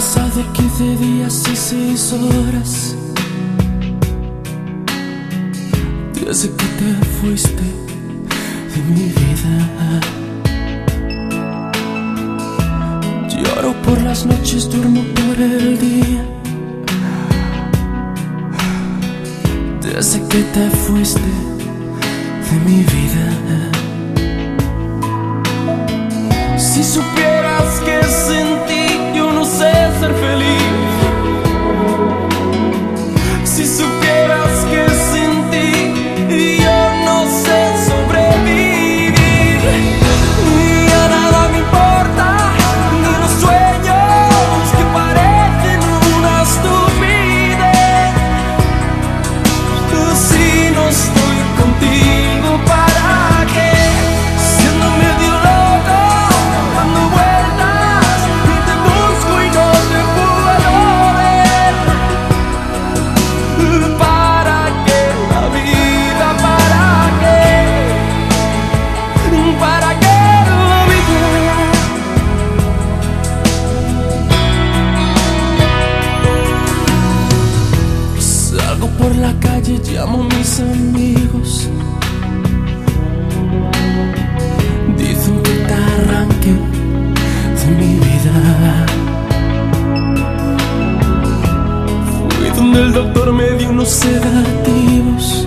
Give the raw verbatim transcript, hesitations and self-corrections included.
pasado quince días y seis horas desde que te fuiste de mi vida. Lloro por las noches, duermo por el día desde que te fuiste de mi vida. Si supieras que sin ti yo no sé ser feliz, si supieras que sin ti yo no sé sobrevivir, ni a nada me importa, ni los sueños que parecen una estupidez. Si no estoy contigo, ¿para qué? Siendo medio loco, dando vueltas, y te busco y no te puedo ver. ¿Para qué la vida? ¿Para qué? ¿Para qué la vida? Salgo por la calle, llamo a mis amigos, dicen que te arranque de mi vida. Fui donde el doctor me dio unos sedativos